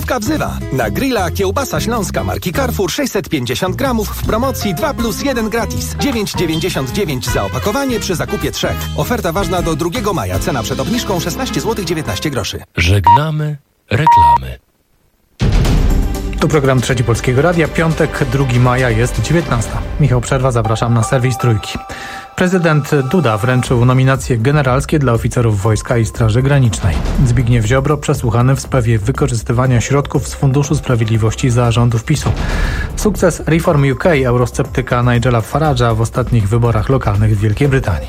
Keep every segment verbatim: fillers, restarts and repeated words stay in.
Stówka wzywa. Na grilla kiełbasa śląska marki Carrefour sześćset pięćdziesiąt gramów w promocji dwa plus jeden gratis. dziewięć dziewięćdziesiąt dziewięć za opakowanie przy zakupie trzech. Oferta ważna do drugiego maja. Cena przed obniżką szesnaście złotych dziewiętnaście groszy. Żegnamy reklamy. Tu program Trzeci Polskiego Radia. Piątek, drugiego maja, jest dziewiętnasta. Michał Przerwa, zapraszam na serwis Trójki. Prezydent Duda wręczył nominacje generalskie dla oficerów wojska i Straży Granicznej. Zbigniew Ziobro przesłuchany w sprawie wykorzystywania środków z Funduszu Sprawiedliwości za rządów PiSu. Sukces Reform U K eurosceptyka Nigela Farage'a w ostatnich wyborach lokalnych w Wielkiej Brytanii.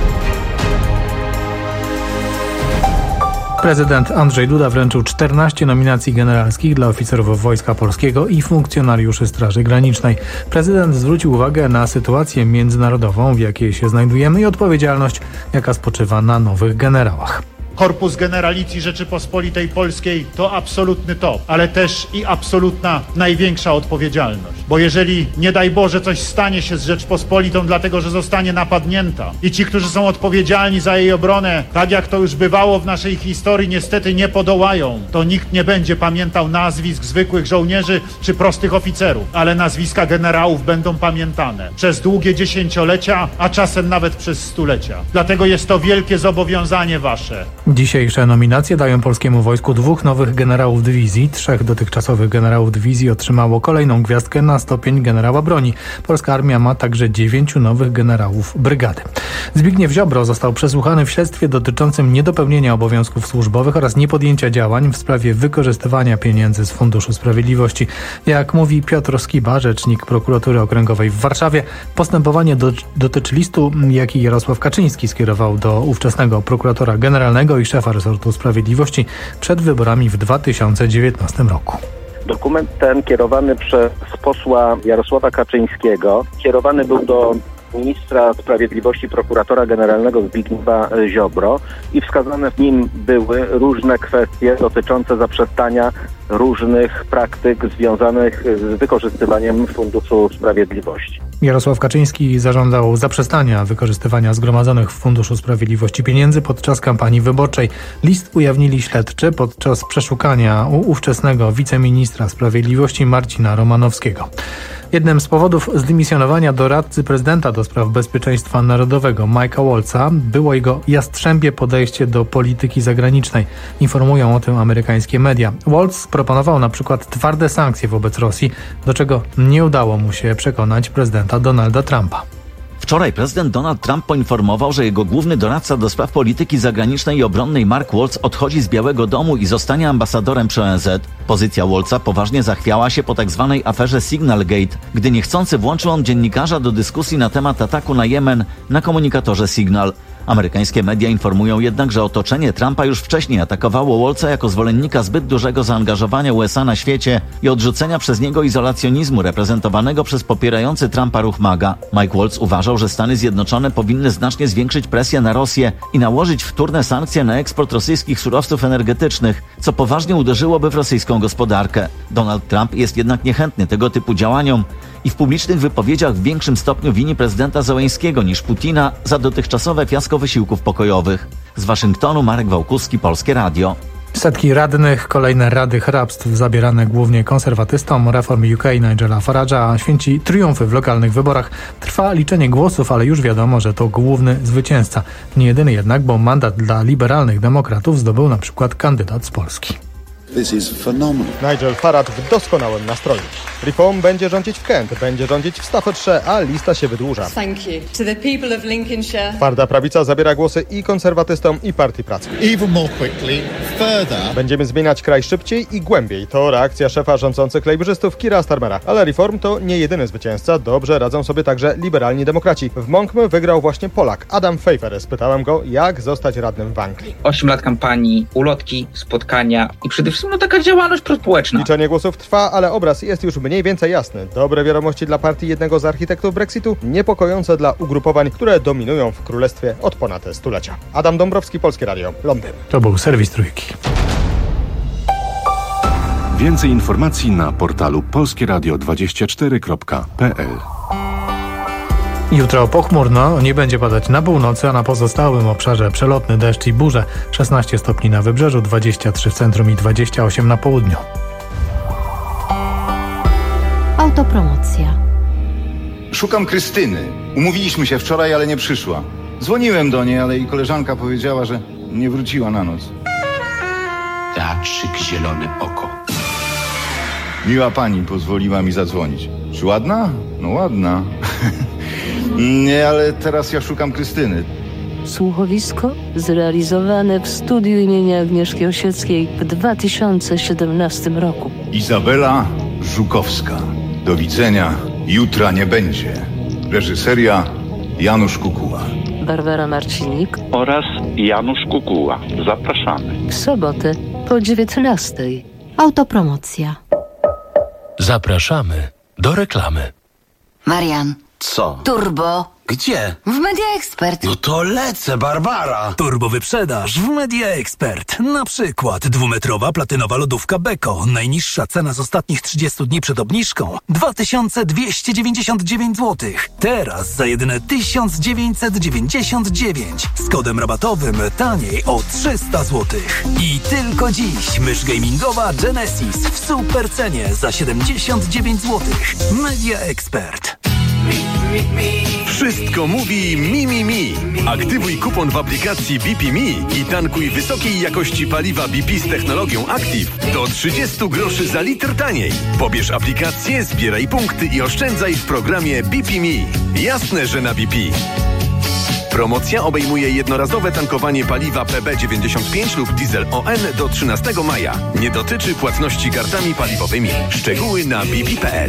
Prezydent Andrzej Duda wręczył czternaście nominacji generalskich dla oficerów Wojska Polskiego i funkcjonariuszy Straży Granicznej. Prezydent zwrócił uwagę na sytuację międzynarodową, w jakiej się znajdujemy, i odpowiedzialność, jaka spoczywa na nowych generałach. Korpus Generalicji Rzeczypospolitej Polskiej to absolutny top, ale też i absolutna największa odpowiedzialność. Bo jeżeli, nie daj Boże, coś stanie się z Rzeczpospolitą, dlatego że zostanie napadnięta i ci, którzy są odpowiedzialni za jej obronę, tak jak to już bywało w naszej historii, niestety nie podołają, to nikt nie będzie pamiętał nazwisk zwykłych żołnierzy czy prostych oficerów, ale nazwiska generałów będą pamiętane przez długie dziesięciolecia, a czasem nawet przez stulecia. Dlatego jest to wielkie zobowiązanie wasze. Dzisiejsze nominacje dają polskiemu wojsku dwóch nowych generałów dywizji. Trzech dotychczasowych generałów dywizji otrzymało kolejną gwiazdkę na stopień generała broni. Polska armia ma także dziewięciu nowych generałów brygady. Zbigniew Ziobro został przesłuchany w śledztwie dotyczącym niedopełnienia obowiązków służbowych oraz niepodjęcia działań w sprawie wykorzystywania pieniędzy z Funduszu Sprawiedliwości. Jak mówi Piotr Skiba, rzecznik prokuratury okręgowej w Warszawie, postępowanie do, dotyczy listu, jaki Jarosław Kaczyński skierował do ówczesnego prokuratora generalnego i szefa resortu sprawiedliwości przed wyborami w dwa tysiące dziewiętnastym roku. Dokument ten kierowany przez posła Jarosława Kaczyńskiego, kierowany był do ministra sprawiedliwości, prokuratora generalnego Zbigniewa Ziobro i wskazane w nim były różne kwestie dotyczące zaprzestania różnych praktyk związanych z wykorzystywaniem Funduszu Sprawiedliwości. Jarosław Kaczyński zażądał zaprzestania wykorzystywania zgromadzonych w Funduszu Sprawiedliwości pieniędzy podczas kampanii wyborczej. List ujawnili śledczy podczas przeszukania u ówczesnego wiceministra sprawiedliwości Marcina Romanowskiego. Jednym z powodów zdymisjonowania doradcy prezydenta do spraw bezpieczeństwa narodowego Mike'a Waltza było jego jastrzębie podejście do polityki zagranicznej. Informują o tym amerykańskie media. Waltz proponował na przykład twarde sankcje wobec Rosji, do czego nie udało mu się przekonać prezydenta Donalda Trumpa. Wczoraj prezydent Donald Trump poinformował, że jego główny doradca do spraw polityki zagranicznej i obronnej Mark Waltz odchodzi z Białego Domu i zostanie ambasadorem przy O N Z. Pozycja Waltza poważnie zachwiała się po tzw. aferze Signalgate, gdy niechcący włączył on dziennikarza do dyskusji na temat ataku na Jemen na komunikatorze Signal. Amerykańskie media informują jednak, że otoczenie Trumpa już wcześniej atakowało Waltza jako zwolennika zbyt dużego zaangażowania U S A na świecie i odrzucenia przez niego izolacjonizmu reprezentowanego przez popierający Trumpa ruch MAGA. Mike Waltz uważał, że Stany Zjednoczone powinny znacznie zwiększyć presję na Rosję i nałożyć wtórne sankcje na eksport rosyjskich surowców energetycznych, co poważnie uderzyłoby w rosyjską gospodarkę. Donald Trump jest jednak niechętny tego typu działaniom i w publicznych wypowiedziach w większym stopniu wini prezydenta Zełenskiego niż Putina za dotychczasowe fiasko wysiłków pokojowych. Z Waszyngtonu Marek Wałkuski, Polskie Radio. Setki radnych, kolejne rady hrabstw zabierane głównie konserwatystom, Reform U K Nigela Farage'a święci triumfy w lokalnych wyborach. Trwa liczenie głosów, ale już wiadomo, że to główny zwycięzca. Nie jedyny jednak, bo mandat dla liberalnych demokratów zdobył na przykład kandydat z Polski. Nigel Farage w doskonałym nastroju. Reform będzie rządzić w Kent, będzie rządzić w Staffordshire, a lista się wydłuża. Thank you to the people of Lincolnshire. Twarda prawica zabiera głosy i konserwatystom, i Partii Pracy. Even more quickly, further. Będziemy zmieniać kraj szybciej i głębiej. To reakcja szefa rządzących lejbrzystów Keira Starmera. Ale Reform to nie jedyny zwycięzca. Dobrze radzą sobie także liberalni demokraci. W Monkmy wygrał właśnie Polak, Adam Pfeiffer. Spytałem go, jak zostać radnym w Anglii. Osiem lat kampanii, ulotki, spotkania i przede wszystkim no, taka działalność prospołeczna. Liczenie głosów trwa, ale obraz jest już mniej więcej jasny. Dobre wiadomości dla partii jednego z architektów Brexitu, niepokojące dla ugrupowań, które dominują w królestwie od ponad stulecia. Adam Dąbrowski, Polskie Radio, Londyn. To był serwis Trójki. Więcej informacji na portalu polskieradio dwadzieścia cztery kropka p l. Jutro pochmurno, nie będzie padać na północy, a na pozostałym obszarze przelotny deszcz i burze. szesnaście stopni na wybrzeżu, dwadzieścia trzy w centrum i dwadzieścia osiem na południu. Autopromocja. Szukam Krystyny. Umówiliśmy się wczoraj, ale nie przyszła. Dzwoniłem do niej, ale jej koleżanka powiedziała, że nie wróciła na noc. Teatrzyk Zielone Oko. Miła pani pozwoliła mi zadzwonić. Czy ładna? No ładna. Nie, ale teraz ja szukam Krystyny. Słuchowisko zrealizowane w studiu imienia Agnieszki Osieckiej w dwa tysiące siedemnastym roku. Izabela Żukowska. Do widzenia. Jutra nie będzie. Reżyseria Janusz Kukuła. Barbara Marcinik oraz Janusz Kukuła. Zapraszamy. W sobotę po dziewiętnastej. Autopromocja. Zapraszamy do reklamy. Marian. Co? Turbo. Gdzie? W Media Expert. No to lecę, Barbara. Turbo wyprzedaż w Media Expert. Na przykład dwumetrowa platynowa lodówka Beko. Najniższa cena z ostatnich trzydziestu dni przed obniżką dwa tysiące dwieście dziewięćdziesiąt dziewięć złotych. Teraz za jedyne tysiąc dziewięćset dziewięćdziesiąt dziewięć. Z kodem rabatowym taniej o trzysta złotych. I tylko dziś mysz gamingowa Genesis w super cenie za siedemdziesiąt dziewięć złotych. Media Expert. Wszystko mówi Mi Mi Mi. Aktywuj kupon w aplikacji B P Mi i tankuj wysokiej jakości paliwa B P z technologią Active do trzydzieści groszy za litr taniej. Pobierz aplikację, zbieraj punkty i oszczędzaj w programie B P Mi. Jasne, że na B P. Promocja obejmuje jednorazowe tankowanie paliwa P B dziewięćdziesiąt pięć lub diesel O N do trzynastego maja. Nie dotyczy płatności kartami paliwowymi. Szczegóły na b p kropka p l.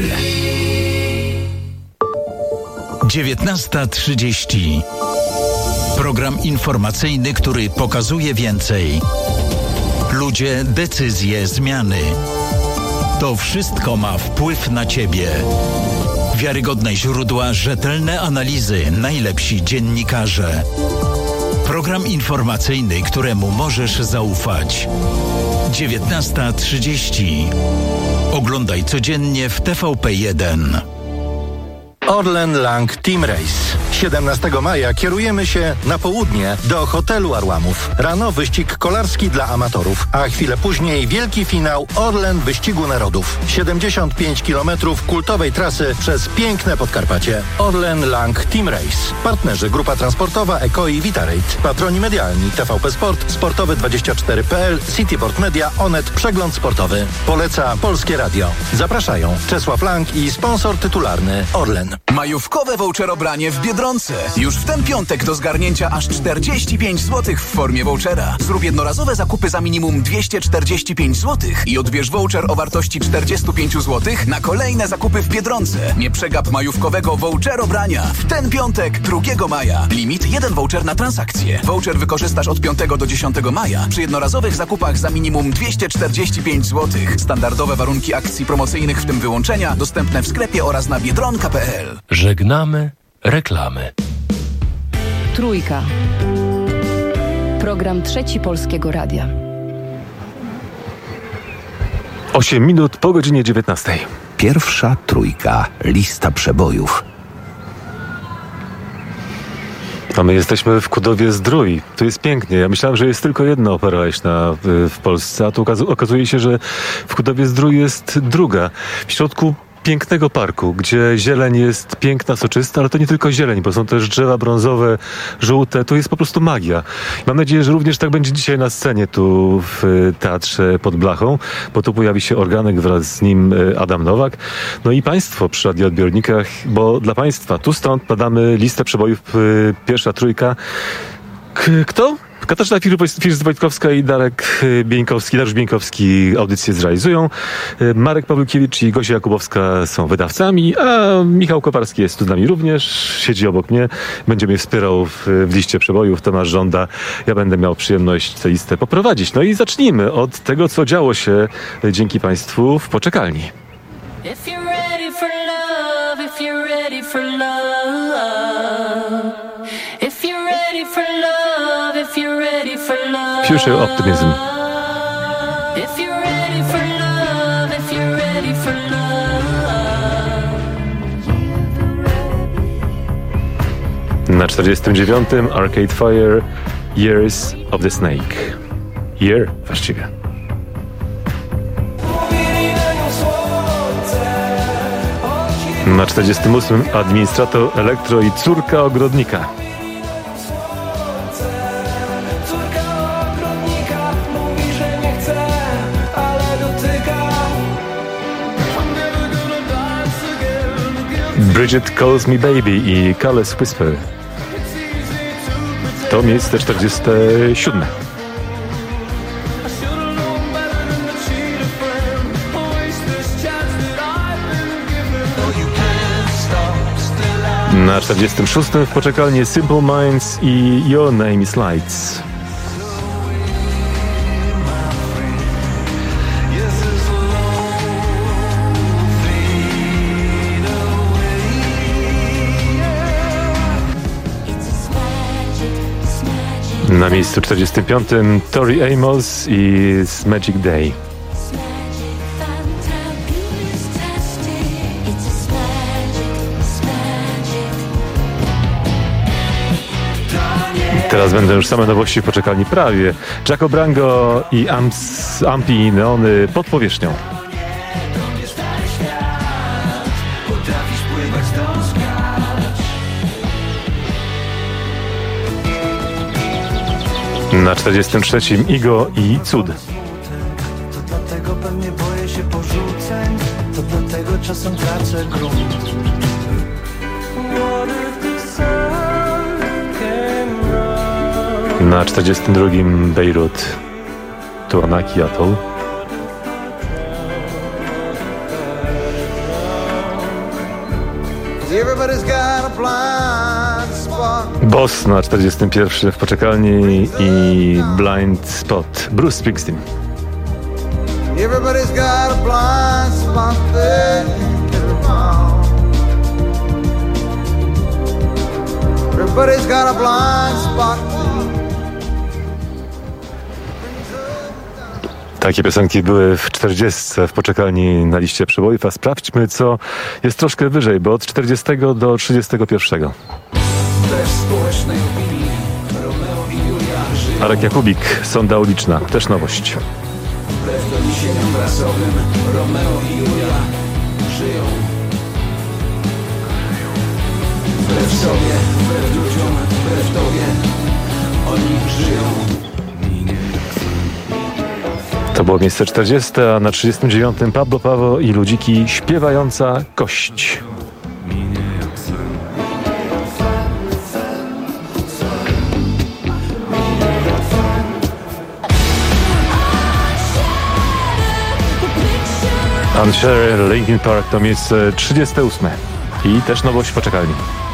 dziewiętnasta trzydzieści. Program informacyjny, który pokazuje więcej. Ludzie, decyzje, zmiany. To wszystko ma wpływ na Ciebie. Wiarygodne źródła, rzetelne analizy, najlepsi dziennikarze. Program informacyjny, któremu możesz zaufać. dziewiętnasta trzydzieści. Oglądaj codziennie w T V P jeden. Orlen Lang Team Race. siedemnastego maja kierujemy się na południe do hotelu Arłamów. Rano wyścig kolarski dla amatorów, a chwilę później wielki finał Orlen Wyścigu Narodów. siedemdziesiąt pięć kilometrów kultowej trasy przez piękne Podkarpacie. Orlen Lang Team Race. Partnerzy Grupa Transportowa Eko i Vitarate. Patroni medialni T V P Sport, Sportowy dwadzieścia cztery kropka p l, Cityport Media, Onet, Przegląd Sportowy. Poleca Polskie Radio. Zapraszają Czesław Lang i sponsor tytularny Orlen. Majówkowe voucherobranie w Biedronce. Już w ten piątek do zgarnięcia aż czterdzieści pięć złotych w formie vouchera. Zrób jednorazowe zakupy za minimum dwieście czterdzieści pięć złotych i odbierz voucher o wartości czterdzieści pięć złotych na kolejne zakupy w Biedronce. Nie przegap majówkowego voucherobrania. W ten piątek, drugiego maja. Limit jeden voucher na transakcję. Voucher wykorzystasz od piątego do dziesiątego maja przy jednorazowych zakupach za minimum dwieście czterdzieści pięć złotych. Standardowe warunki akcji promocyjnych, w tym wyłączenia, dostępne w sklepie oraz na biedronka kropka p l. Żegnamy reklamy. Trójka. Program Trzeci Polskiego Radia. osiem minut po godzinie dziewiętnastej. Pierwsza trójka. Lista przebojów. A my jesteśmy w Kudowie-Zdrój. Tu jest pięknie. Ja myślałem, że jest tylko jedna opera leśna w, w Polsce, a tu okazuje się, że w Kudowie-Zdrój jest druga. W środku pięknego parku, gdzie zieleń jest piękna, soczysta, ale to nie tylko zieleń, bo są też drzewa brązowe, żółte. To jest po prostu magia. Mam nadzieję, że również tak będzie dzisiaj na scenie tu w Teatrze pod Blachą, bo tu pojawi się organek, wraz z nim Adam Nowak. No i Państwo przy radioodbiornikach, bo dla Państwa tu stąd badamy listę przebojów, pierwsza trójka. K- kto? Katarzyna First-Wojtkowska i Darek Bieńkowski, Dariusz Bieńkowski audycję zrealizują. Marek Pawłkiewicz i Gosia Jakubowska są wydawcami, a Michał Koparski jest tu z nami również, siedzi obok mnie. Będzie mnie wspierał w, w liście przebojów. Tomasz żąda. Ja będę miał przyjemność tę listę poprowadzić. No i zacznijmy od tego, co działo się dzięki Państwu w poczekalni. If you're ready for love, if you're ready for love, if you're ready for love, if you're ready for love, Future Optimism. if you're ready for love, if you're ready for love. Na czterdziestym dziewiątym Arcade Fire, Years of the Snake. Year właściwie. Słońce, Na czterdziestym ósmym administrator elektro i córka ogrodnika. Bridget Calls Me Baby i Careless Whisper. To miejsce czterdzieste siódme. Na czterdziestym szóstym w poczekalni Simple Minds i Your Name is Lights. Na miejscu czterdziestym piątym Tori Amos i Magic Day. Teraz będą już same nowości w poczekalni prawie. Jaco Brango i Amps, Ampi Neony pod powierzchnią. Na czterdziestym trzecim Igo i Cud. To dlatego pewnie boję się porzuceń, to dlatego czasem tracę grunt. Na czterdziestym drugim Bejrut, Tuanaki Atoll. Boss na czterdziestym pierwszym w poczekalni i Blind Spot, Bruce Springsteen. Everybody's got a blind spot there. Everybody's got a blind spot. Takie piosenki były w czterdziestce w poczekalni na liście przebojów, a sprawdźmy, co jest troszkę wyżej, bo od czterdziestego do trzydziestego pierwszego. Arek Jakubik, Sonda uliczna, też nowość. Wbrew doniesieniom prasowym, Romeo i Julia żyją. Wbrew sobie, wbrew ludziom, wbrew tobie, oni żyją. To było miejsce czterdzieste, a na trzydziestym dziewiątym Pablo Paweł i Ludziki, Śpiewająca kość. Unsure, Linkin Park to miejsce trzydzieste ósme i też nowość w poczekalni.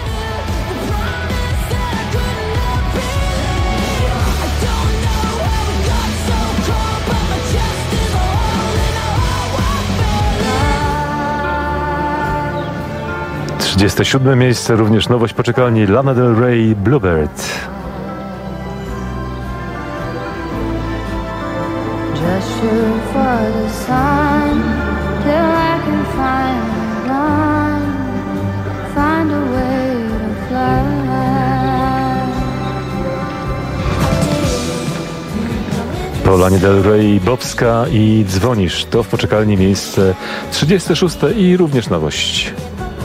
trzydzieste siódme miejsce, również nowość poczekalni, Lana Del Rey, Bluebird. Just shoot for the sun till I can find a line, find a way to fly. Po Lanie Del Rey, Bobska i Dzwonisz. To w poczekalni miejsce trzydzieste szóste i również nowość.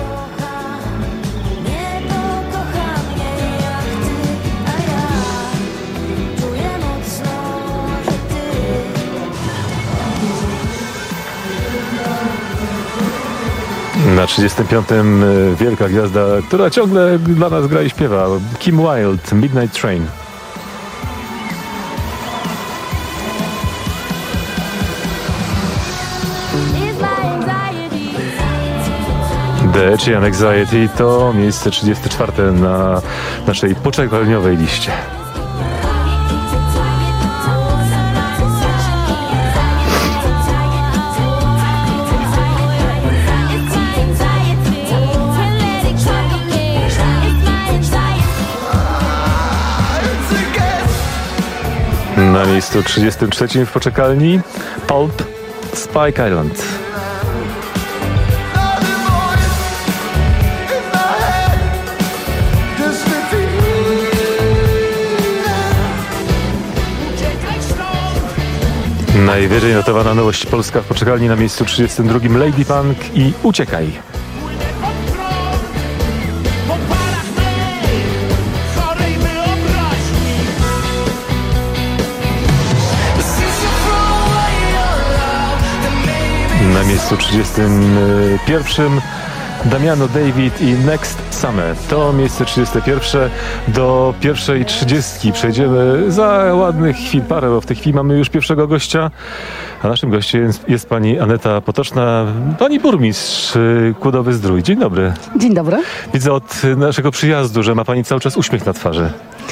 Na trzydziestym piątym wielka gwiazda, która ciągle dla nas gra i śpiewa, Kim Wilde, Midnight Train. The Edge and Anxiety to miejsce trzydzieste czwarte na naszej poczekalniowej liście. Na miejscu trzydziestym trzecim w poczekalni Pulp, Spike Island. Najwyżej notowana nowość polska w poczekalni na miejscu trzydziestym drugim Lady Punk i Uciekaj. Na miejscu trzydziestym pierwszym Damiano David i Next Summer. To miejsce trzydzieste pierwsze. Do pierwszej trzydziestki przejdziemy za ładnych chwil, parę, bo w tej chwili mamy już pierwszego gościa, a naszym gościem jest, jest pani Aneta Potoczna, pani burmistrz Kudowy-Zdrój. Dzień dobry. Dzień dobry. Widzę od naszego przyjazdu, że ma pani cały czas uśmiech na twarzy.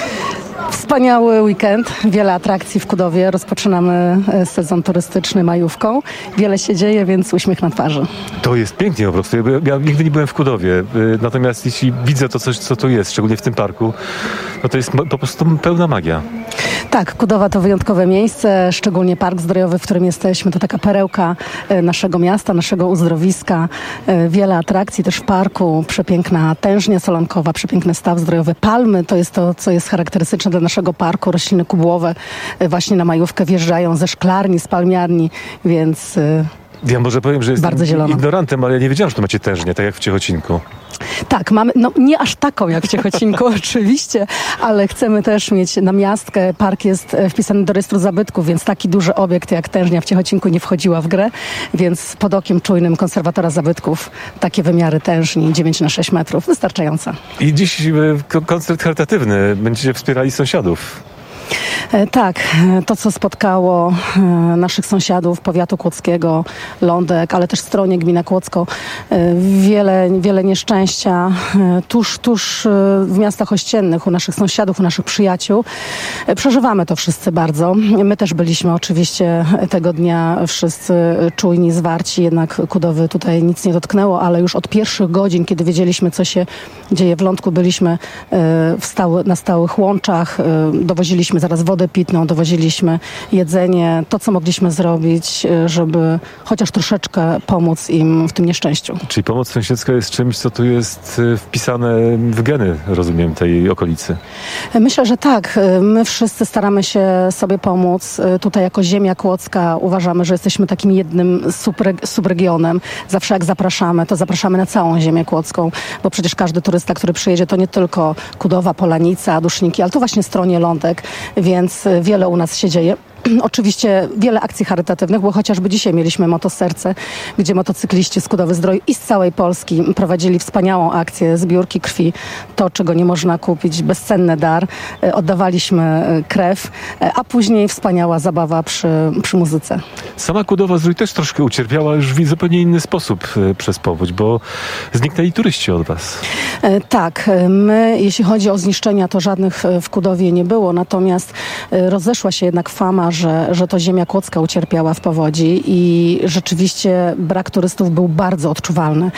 Wspaniały weekend, wiele atrakcji w Kudowie. Rozpoczynamy sezon turystyczny majówką. Wiele się dzieje, więc uśmiech na twarzy. To jest pięknie po prostu. Ja, ja nigdy nie byłem w Kudowie. Natomiast jeśli widzę to coś, co tu jest, szczególnie w tym parku, no to jest po prostu pełna magia. Tak, Kudowa to wyjątkowe miejsce, szczególnie park zdrojowy, w którym jesteśmy. To taka perełka naszego miasta, naszego uzdrowiska. Wiele atrakcji też w parku. Przepiękna tężnia solankowa, przepiękny staw zdrojowy. Palmy to jest to, co jest charakterystyczne dla naszego parku. Rośliny kubłowe właśnie na majówkę wjeżdżają ze szklarni, z palmiarni, więc... Ja może powiem, że jestem bardzo zielono. ignorantem, ale ja nie wiedziałem, że tu macie tężnię, tak jak w Ciechocinku. Tak, mamy, no nie aż taką jak w Ciechocinku oczywiście, ale chcemy też mieć namiastkę. Park jest wpisany do rejestru zabytków, więc taki duży obiekt jak tężnia w Ciechocinku nie wchodziła w grę, więc pod okiem czujnym konserwatora zabytków takie wymiary tężni dziewięć na sześć metrów, wystarczająca. I dziś koncert charytatywny, będziecie wspierali sąsiadów. Tak, to co spotkało naszych sąsiadów powiatu kłodzkiego, Lądek, ale też Stronie, gmina Kłodzko, wiele, wiele nieszczęścia tuż, tuż w miastach ościennych, u naszych sąsiadów, u naszych przyjaciół. Przeżywamy to wszyscy bardzo. My też byliśmy oczywiście tego dnia wszyscy czujni, zwarci, jednak Kudowy tutaj nic nie dotknęło, ale już od pierwszych godzin, kiedy wiedzieliśmy, co się dzieje w Lądku, byliśmy w stały, na stałych łączach, dowoziliśmy zaraz wodę pitną, dowoziliśmy jedzenie, to co mogliśmy zrobić, żeby chociaż troszeczkę pomóc im w tym nieszczęściu. Czyli pomoc sąsiedzka jest czymś, co tu jest wpisane w geny, rozumiem, tej okolicy. Myślę, że tak. My wszyscy staramy się sobie pomóc. Tutaj jako ziemia kłodzka uważamy, że jesteśmy takim jednym subreg- subregionem. Zawsze jak zapraszamy, to zapraszamy na całą ziemię kłodzką, bo przecież każdy turysta, który przyjedzie, to nie tylko Kudowa, Polanica, Duszniki, ale to właśnie Stronie, Lądek, więc wiele u nas się dzieje. Oczywiście wiele akcji charytatywnych, bo chociażby dzisiaj mieliśmy Motoserce, gdzie motocykliści z Kudowy-Zdroju i z całej Polski prowadzili wspaniałą akcję zbiórki krwi. To, czego nie można kupić, bezcenny dar. Oddawaliśmy krew, a później wspaniała zabawa przy, przy muzyce. Sama Kudowa-Zdrój też troszkę ucierpiała już w zupełnie inny sposób przez powódź, bo zniknęli turyści od was. Tak, my, jeśli chodzi o zniszczenia, to żadnych w Kudowie nie było, natomiast rozeszła się jednak fama, Że, że to ziemia kłodzka ucierpiała w powodzi i rzeczywiście brak turystów był bardzo odczuwalny.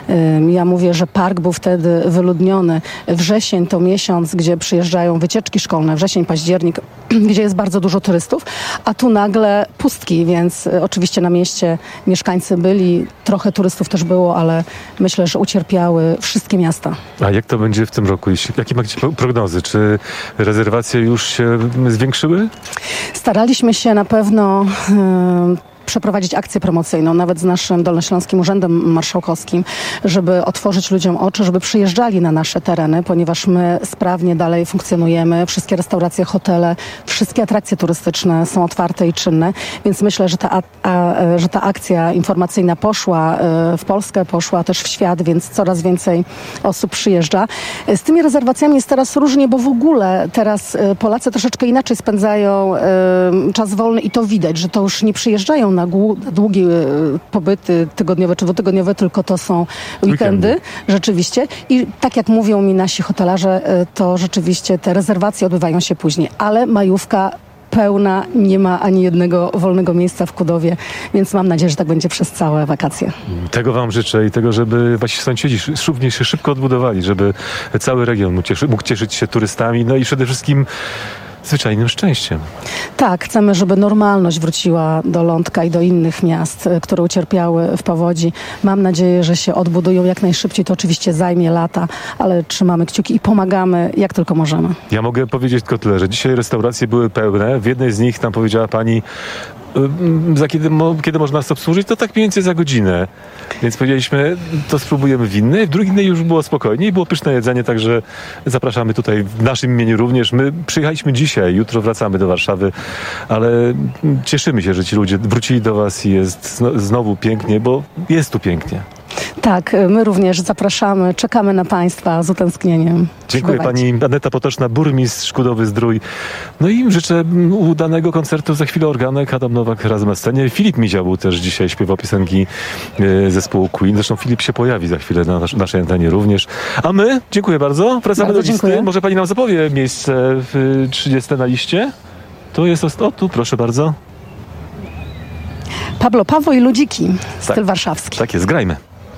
Ja mówię, że park był wtedy wyludniony. Wrzesień to miesiąc, gdzie przyjeżdżają wycieczki szkolne, wrzesień, październik, gdzie jest bardzo dużo turystów, a tu nagle pustki, więc oczywiście na mieście mieszkańcy byli, trochę turystów też było, ale myślę, że ucierpiały wszystkie miasta. A jak to będzie w tym roku? Jakie macie prognozy? Czy rezerwacje już się zwiększyły? Staraliśmy się na pewno yy, przeprowadzić akcję promocyjną, nawet z naszym Dolnośląskim Urzędem Marszałkowskim, żeby otworzyć ludziom oczy, żeby przyjeżdżali na nasze tereny, ponieważ my sprawnie dalej funkcjonujemy. Wszystkie restauracje, hotele, wszystkie atrakcje turystyczne są otwarte i czynne, więc myślę, że ta, a, a, że ta akcja informacyjna poszła y, w Polskę, poszła też w świat, więc coraz więcej osób przyjeżdża. Z tymi rezerwacjami jest teraz różnie, bo w ogóle teraz y, Polacy troszeczkę inaczej spędzają y, czas wolny i to widać, że to już nie przyjeżdżają na długie pobyty tygodniowe czy dwutygodniowe, tylko to są weekendy, weekendy, rzeczywiście. I tak jak mówią mi nasi hotelarze, to rzeczywiście te rezerwacje odbywają się później. Ale majówka pełna, nie ma ani jednego wolnego miejsca w Kudowie, więc mam nadzieję, że tak będzie przez całe wakacje. Tego wam życzę i tego, żeby wasi sąsiedzi również się szybko odbudowali, żeby cały region mógł, cieszy, mógł cieszyć się turystami, no i przede wszystkim zwyczajnym szczęściem. Tak, chcemy, żeby normalność wróciła do Lądka i do innych miast, które ucierpiały w powodzi. Mam nadzieję, że się odbudują jak najszybciej. To oczywiście zajmie lata, ale trzymamy kciuki i pomagamy jak tylko możemy. Ja mogę powiedzieć tylko tyle, że dzisiaj restauracje były pełne. W jednej z nich tam powiedziała pani, za kiedy, mo, kiedy można nas obsłużyć, to tak mniej więcej za godzinę. Więc powiedzieliśmy, to spróbujemy w innej. W drugiej już było spokojniej, było pyszne jedzenie, także zapraszamy tutaj w naszym imieniu również. My przyjechaliśmy dzisiaj, jutro wracamy do Warszawy, ale cieszymy się, że ci ludzie wrócili do was i jest znowu pięknie, bo jest tu pięknie. Tak, my również zapraszamy, czekamy na Państwa z utęsknieniem. Dziękuję. Pani Aneta Potoczna, burmistrz Kudowy-Zdrój. No i życzę udanego koncertu. Za chwilę organek, Adam Nowak razem na scenie. Filip Miział był też dzisiaj, śpiewał piosenki zespołu Queen. Zresztą Filip się pojawi za chwilę na nas, naszej antenie również. A my, dziękuję bardzo. Wracamy bardzo do listy. Dziękuję. Może pani nam zapowie miejsce w trzydziestym na liście? Tu jest, o tu, proszę bardzo. Pablo Pawo i Ludziki, styl tak, warszawski. Tak jest, grajmy.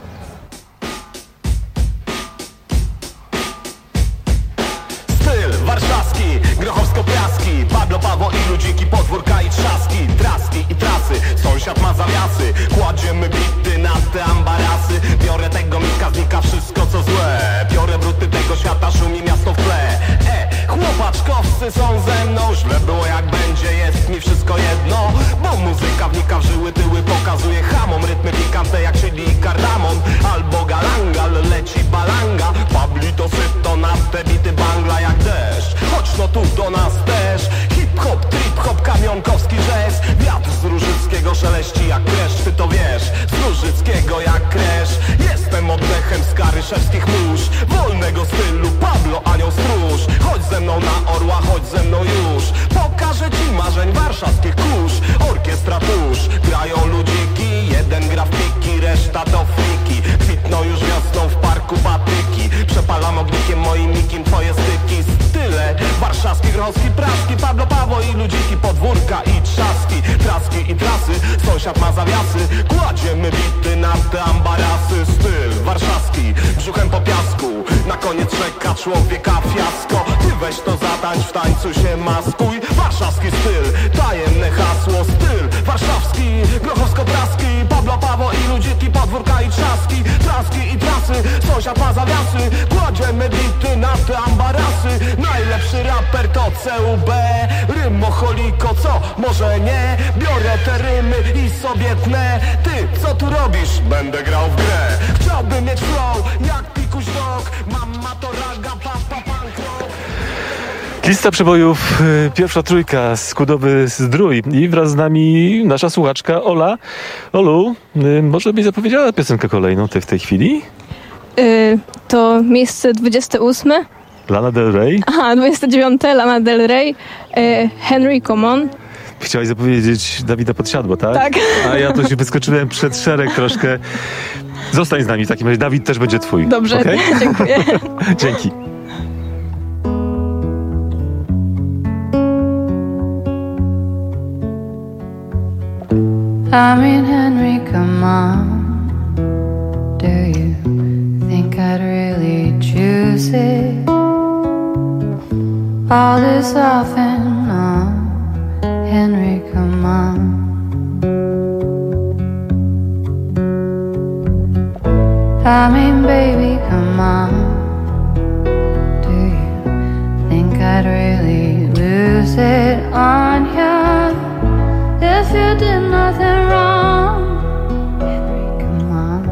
Grochowsko-Piaski, Pablo Pawo i Ludziki, podwórka i trzaski, traski i trasy, sąsiad ma zawiasy, kładziemy bity na te ambarasy, biorę tego mika, znika wszystko co złe, biorę bruty tego świata, szumi miasto w tle. E, chłopaczkowcy są ze mną, źle było jak będzie, jest mi wszystko jedno, bo muzyka wnika w żyły, tyły pokazuje hamom, rytmy pikantne jak chili i kardamon, albo galangal, leci balanga, Pablito syto na te bity bangla jak deszcz. Chodź no tu do nas też, hip-hop, trip-hop, kamionkowski jazz, wiatr z Różyckiego szeleści jak kresz, ty to wiesz, z Różyckiego jak kresz. Jestem oddechem z karyszewskich mórz, wolnego stylu, Pablo anioł stróż. Chodź ze mną na orła, chodź ze mną już, pokażę ci marzeń warszawskich kurz. Orkiestra tuż, grają ludziki, jeden gra w piki, reszta to friki. Kwitną już wiosną w parku patyki, przepalam ognikiem moim nikim twoje styki. Style warszawski, grochowski, praski, Pablo Pawo i Ludziki, podwórka i trzaski, traski i trasy, sąsiad ma zawiasy, kładziemy bity na te ambarasy. Styl warszawski, brzuchem po piasku, na koniec czeka człowieka fiasko. Ty weź to zatańcz, w tańcu się maskuj, warszawski styl, tajemne hasło. Styl warszawski, grochowsko-praski, Pablo Pawo i Ludziki, podwórka i trzaski, traski i trasy, sąsiad ma zawiasy, kładziemy bity na te ambarasy. Najlepszy raper to C U B, rymocholiko, co? Może nie? Biorę te rymy i sobie tnę. Ty, co tu robisz? Będę grał w grę. Chciałbym mieć flow, jak Pikuś Dog, mama to raga, papa punk rock. Lista przebojów, pierwsza trójka z Kudowy-Zdrój i wraz z nami nasza słuchaczka Ola. Olu, może byś zapowiedziała piosenkę kolejną ty w tej chwili? Yy, to miejsce dwudzieste ósme. Lana Del Rey? Aha, dwudzieste dziewiąte Lana Del Rey, yy, Henry Common. Chciałaś zapowiedzieć Dawida Podsiadło, tak? Tak. A ja to się wyskoczyłem przed szereg troszkę. Zostań z nami w takim razie. Dawid też będzie twój. Dobrze, okay? Dziękuję. Dzięki. I mean, Henry, come on. Do you think I'd really choose it? All this off and on. Henry, come on. I mean, baby, come on. Do you think I'd really lose it on you if you did nothing wrong? Henry, come on.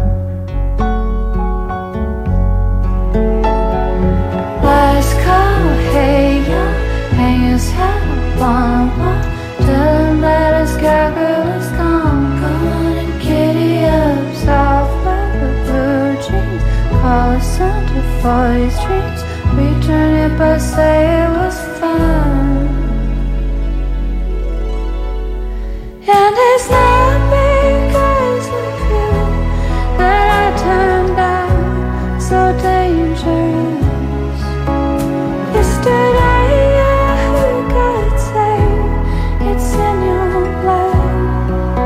Let's go, hey, yo, hang his head up on a wall. Tell him that his girl is gone. Come on and giddy up, soft like the blue jeans. Call us Santa for these dreams. Return it but say it was fun. And it's not because of you that I turned out so dangerous. Yesterday I heard God say it's in your blood.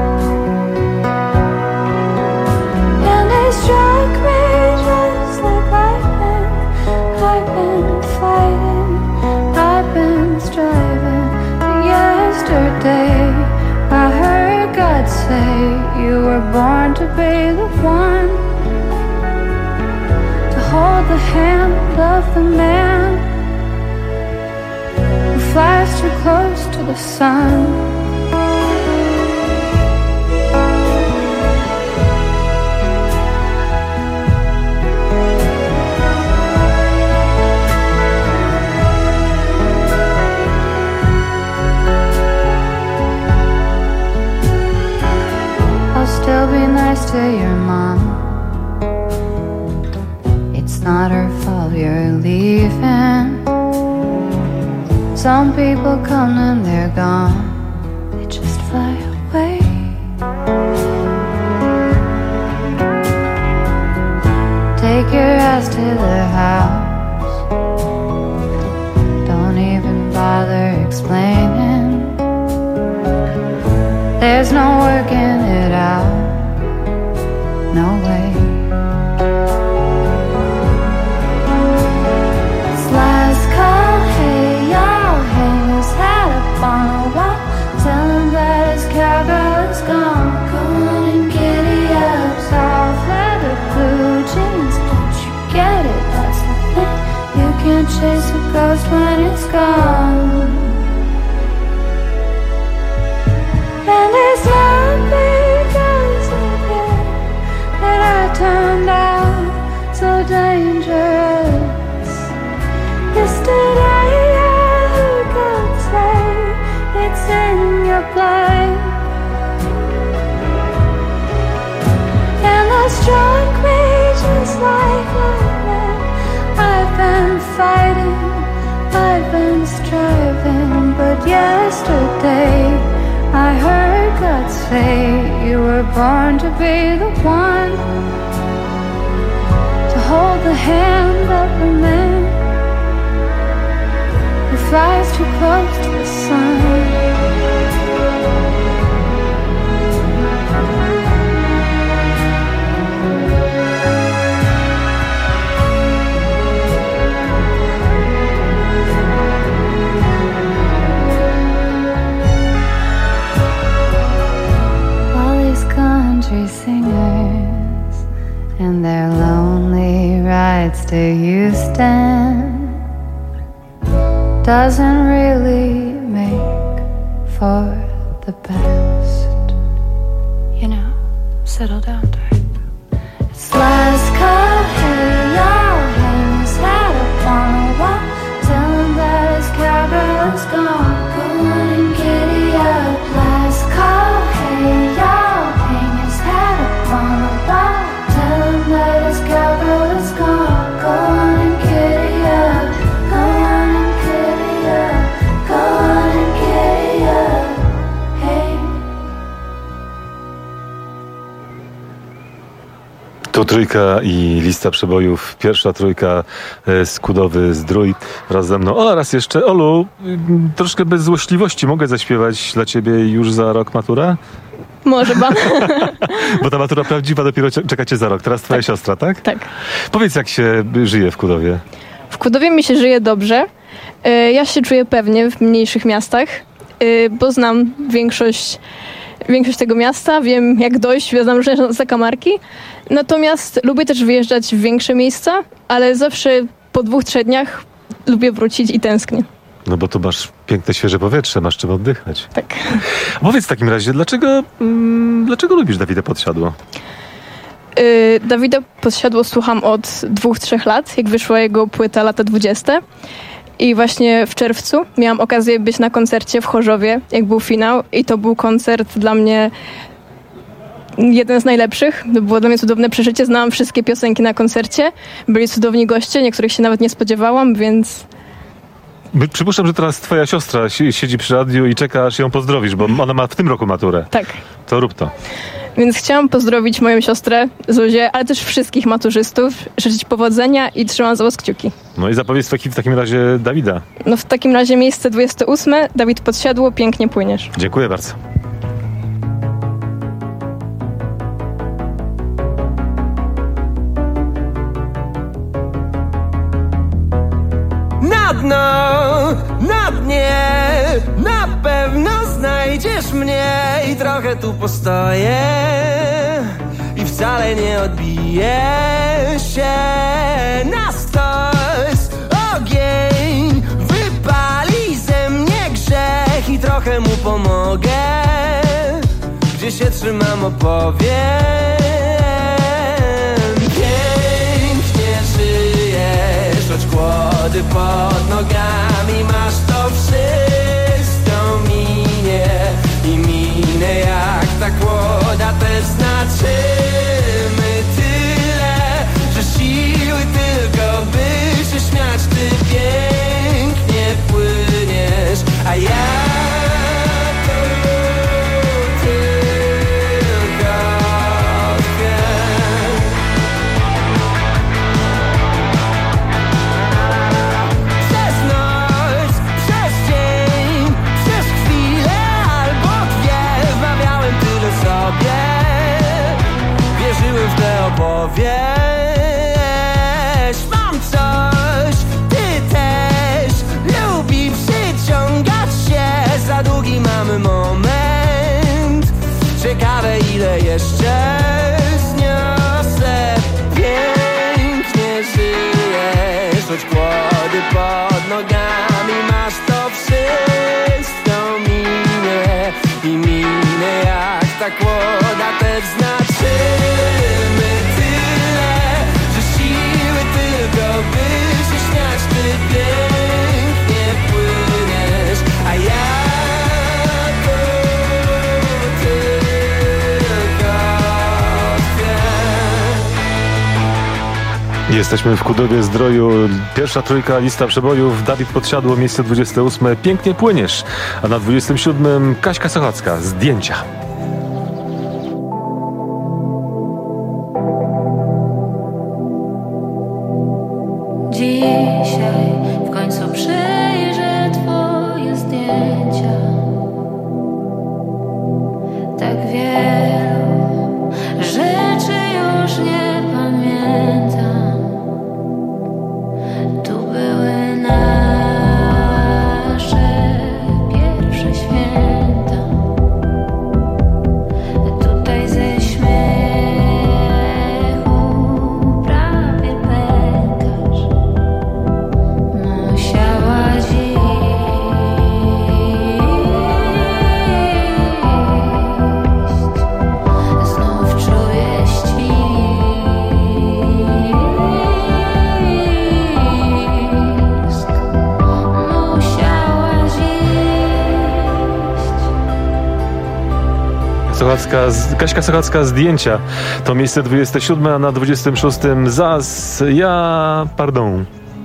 And it struck me just like lightning. I've been fighting, I've been striving. But yesterday I heard God say you were born to be the one to hold the hand of the man who flies too close to the sun. nice to your mom. It's not her fault you're leaving. Some people come and they're gone. They just fly away. Take your ass to the house. Don't even bother explaining. There's no working it out. No way. It's last call, hey y'all. Hang his hat up on a wall. Tell him that his cowgirl is gone. Go on and giddy up. Soft leather, blue jeans. Don't you get it? That's the thing. You can't chase a ghost when it's gone. And it's not because of it that I turned out so dangerous. Yesterday I could say it's in your blood. And that struck me just like lightning. I've been fighting, I've been striving, but yesterday I heard God say you were born to be the one to hold the hand of the man who flies too close to the sun. Country singers and their lonely rides to Houston doesn't really make for the best. You know, settle down, Dave. It's last call, hey y'all. Hang his hat up on a wall. Tell him that his cowgirl is gone. Go on and giddy up. Last call, hey y'all. On a wall, tell him that his cowgirl is gone. Go on and giddy up, go on and giddy up, go on and giddy up, hey. Tu trójka i lista przebojów. Pierwsza trójka, Skudowy Zdrój. Wraz ze mną Ola, raz jeszcze. Olu, troszkę bez złośliwości mogę zaśpiewać dla ciebie już za rok matura? Może pan. Bo ta matura prawdziwa dopiero czekacie za rok. Teraz twoja tak. siostra, tak? Tak. Powiedz, jak się żyje w Kudowie? W Kudowie mi się żyje dobrze. Ja się czuję pewnie w mniejszych miastach, bo znam większość, większość tego miasta. Wiem, jak dojść, znam różne zakamarki. Natomiast lubię też wyjeżdżać w większe miejsca, ale zawsze po dwóch, trzech dniach lubię wrócić i tęsknię. No bo tu masz piękne, świeże powietrze, masz czym oddychać. Tak. Powiedz w takim razie, dlaczego, mm, dlaczego lubisz Dawida Podsiadło? Yy, Dawida Podsiadło słucham od dwóch, trzech lat, jak wyszła jego płyta Lata dwudzieste. I właśnie w czerwcu miałam okazję być na koncercie w Chorzowie, jak był finał. I to był koncert dla mnie jeden z najlepszych. To było dla mnie cudowne przeżycie. Znałam wszystkie piosenki na koncercie. Byli cudowni goście, niektórych się nawet nie spodziewałam, więc... Przypuszczam, że teraz twoja siostra siedzi przy radiu i czeka, aż ją pozdrowisz, bo ona ma w tym roku maturę. Tak. To rób to. Więc chciałam pozdrowić moją siostrę Zuzię, ale też wszystkich maturzystów, życzyć powodzenia i trzymam za was kciuki. No i zapowiedz w takim razie Dawida. No w takim razie miejsce dwudzieste ósme, Dawid Podsiadło, Pięknie płyniesz. Dziękuję bardzo. Na dno, na dnie, na pewno znajdziesz mnie i trochę tu postoję i wcale nie odbiję się na stos. Ogień wypali ze mnie grzech i trochę mu pomogę, gdzie się trzymam opowiem. Pięknie żyjesz, choć kłody pod nogami masz, to wszystko minie i minę jak ta kłoda też znaczy. to wiesz. Mam coś, ty też. Lubi przyciągać się. Za długi mamy moment. Ciekawe ile jeszcze zniosę. Pięknie żyjesz, choć kłody pod nogami masz, to wszystko minie i minie jak ta kłoda też znaczymy tyle, że siły tylko by się śmiać, ty pięknie płyniesz, a ja to tylko chcę. Jesteśmy w Kudowie Zdroju. Pierwsza trójka, lista przebojów. Dawid Podsiadło, miejsce dwudzieste ósme. Pięknie płyniesz. A na dwudziestym siódmym Kaśka Sochacka, Zdjęcia. Dzisiaj w końcu przejrzę twoje zdjęcia. Tak wielu rzeczy już nie pamiętam. Tu były nasze pierwsze święta. Tutaj ze śmiechu prawie pękasz. Musiałaś iść. Znów czuję ścisk. Musiałaś iść. Sochacka, Kaśka Sochacka, Zdjęcia. To miejsce dwudzieste siódme, a na dwudziestym szóstym Zas, ja, pardon.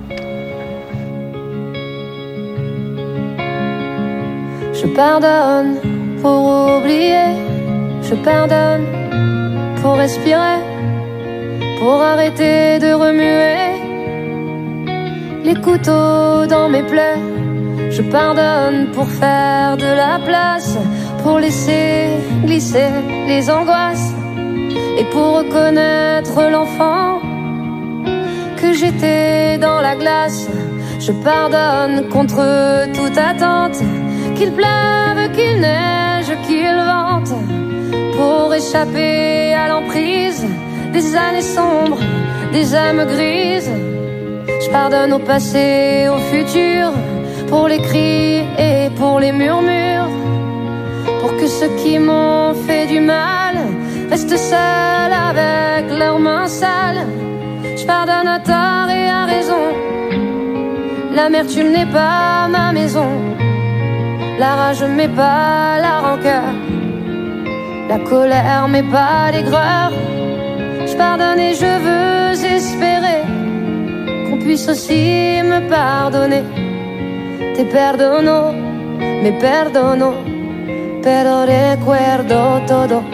Je pardonne pour oublier, je pardonne pour respirer, pour arrêter de remuer les couteaux dans mes plaies. Je pardonne pour faire de la place, pour laisser glisser les angoisses et pour reconnaître l'enfant que j'étais dans la glace. Je pardonne contre toute attente, qu'il pleuve, qu'il neige, qu'il vente, pour échapper à l'emprise des années sombres, des âmes grises. Je pardonne au passé, au futur, pour les cris et pour les murmures, pour que ceux qui m'ont fait du mal restent seuls avec leurs mains sales. Je pardonne à tort et à raison. L'amertume n'est pas ma maison. La rage m'est pas la rancœur. La colère m'est pas l'aigreur. Je pardonne et je veux espérer qu'on puisse aussi me pardonner. Te perdono, me perdono, pero recuerdo todo.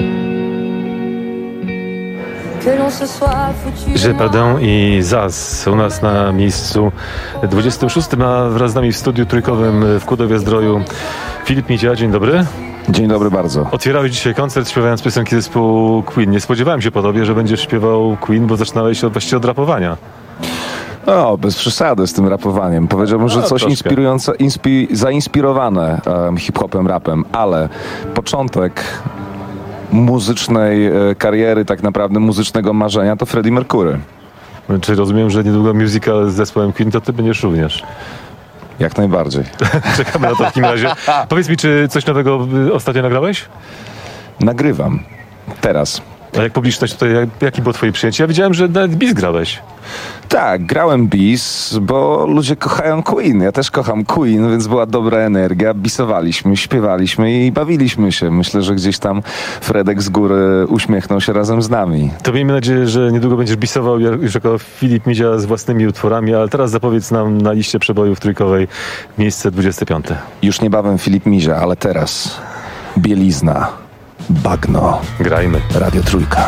Je pardon i Zas u nas na miejscu dwudziestym szóstym, a wraz z nami w studiu trójkowym w Kudowie Zdroju Filip Midzia. Dzień dobry. Dzień dobry bardzo. Otwierałeś dzisiaj koncert śpiewając piosenki zespołu Queen. Nie spodziewałem się po tobie, że będziesz śpiewał Queen, bo zaczynałeś od, właściwie od rapowania. O, bez przesady z tym rapowaniem. Powiedziałbym, że No, coś troszkę. inspirujące, inspi- zainspirowane um, hip-hopem, rapem, ale początek muzycznej e, kariery, tak naprawdę muzycznego marzenia to Freddie Mercury. Czy rozumiem, że niedługo musical z zespołem Queen, to ty będziesz również? Jak najbardziej. Czekamy na to w takim razie. Powiedz mi, czy coś nowego y, ostatnio nagrałeś? Nagrywam. Teraz. A jak publiczność tutaj, jak, jaki było twoje przyjęcie? Ja widziałem, że nawet bis grałeś. Tak, grałem bis, bo ludzie kochają Queen. Ja też kocham Queen, więc była dobra energia. Bisowaliśmy, śpiewaliśmy i bawiliśmy się. Myślę, że gdzieś tam Fredek z góry uśmiechnął się razem z nami. To miejmy nadzieję, że niedługo będziesz bisował już jako Filip Midzia z własnymi utworami, ale teraz zapowiedz nam na liście przebojów trójkowej miejsce dwudzieste piąte. Już niebawem Filip Mizia, ale teraz Bielizna, Bagno. Grajmy. Radio Trójka.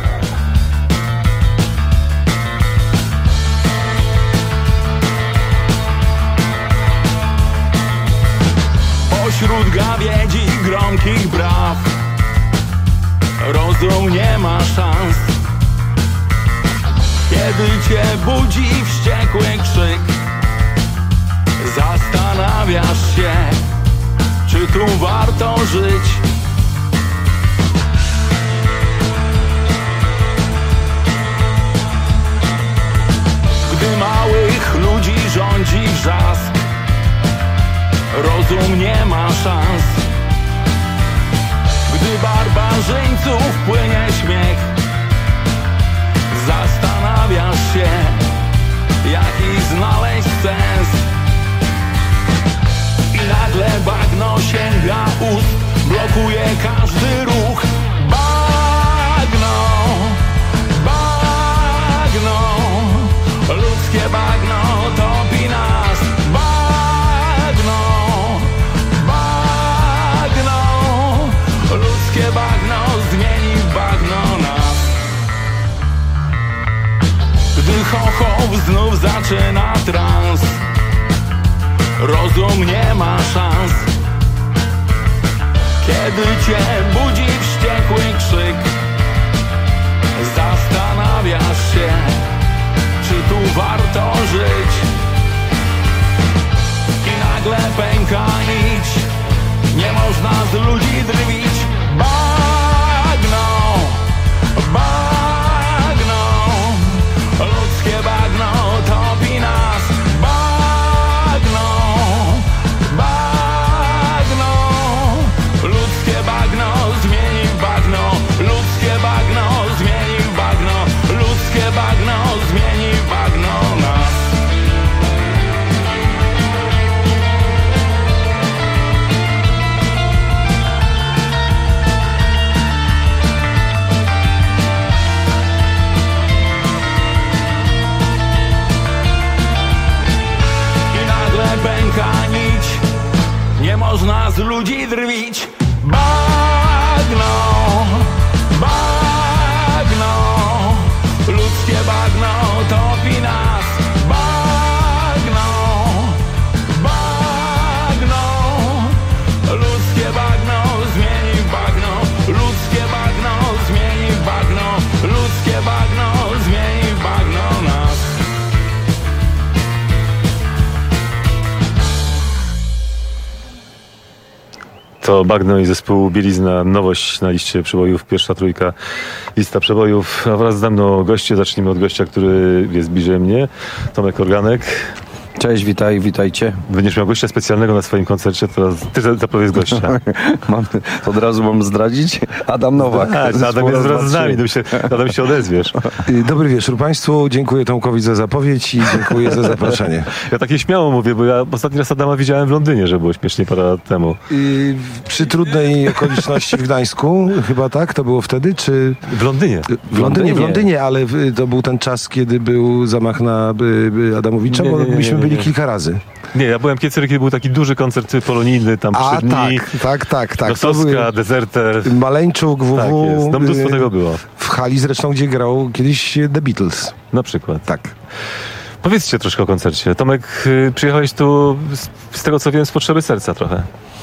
Pośród gawiedzi gromkich braw rozum nie ma szans. Kiedy cię budzi wściekły krzyk, zastanawiasz się, czy tu warto żyć. Gdy małych ludzi rządzi wrzask, rozum nie ma szans. Gdy barbarzyńców płynie śmiech, zastanawiasz się, jaki znaleźć sens. I nagle bagno sięga ust, blokuje każdy ruch. Bagno, bagno, ludzkie bagno topi nas. Bagno, bagno, ludzkie bagno zmieni w bagno nas. Gdy chochoł znów zaczyna trans, rozum nie ma szans. Kiedy cię budzi wściekły krzyk, zastanawiasz się, czy tu warto żyć. I nagle pęka nić, nie można z ludzi drwić. Bagno, bagno, ludzkie bagno topi nas. Bagno, bagno, ludzkie bagno zmieni w bagno. Ludzkie bagno zmieni w bagno. Ludzkie bagno zmieni w bagno nas. Pęka nić, nie można z ludzi drwić. Bagno, bagno, ludzkie bagno topi nas. Bagno, bagno, ludzkie bagno zmieni w bagno. Ludzkie bagno zmieni w bagno. Ludzkie bagno zmieni w bagno nas. To Bagno i zespół Bielizna, nowość na liście przebojów, pierwsza trójka, lista przebojów. A wraz ze mną goście, zacznijmy od gościa, który jest bliżej mnie, Tomek Organek. Cześć, witaj, witajcie. Będziesz miał gościa specjalnego na swoim koncercie, teraz ty zapowiedz gościa. mam, od razu mam zdradzić? Adam Nowak. Tak, Adam jest wraz z nami, Adam się, Adam się odezwiesz. Dobry wieczór Państwu, dziękuję Tomkowi za zapowiedź i dziękuję za zaproszenie. Ja takie śmiało mówię, bo ja ostatni raz Adama widziałem w Londynie, że było śmiesznie parę lat temu. I przy trudnej okoliczności w Gdańsku, chyba tak, to było wtedy, czy... W Londynie. W Londynie, w Londynie, ale to był ten czas, kiedy był zamach na Adamowicza, nie, bo nie, nie, myśmy nie, byli nie. kilka razy. Nie, ja byłem kiedy, kiedy był taki duży koncert polonijny, tam A, trzy dni. tak, tak, tak, tak. Gosowska, Dezerter. Maleńczuk, W W. Tak jest, no mnóstwo tego było. W hali zresztą, gdzie grał kiedyś The Beatles. Na przykład. Tak. Powiedzcie troszkę o koncercie. Tomek, przyjechałeś tu z, z tego co wiem z potrzeby serca trochę.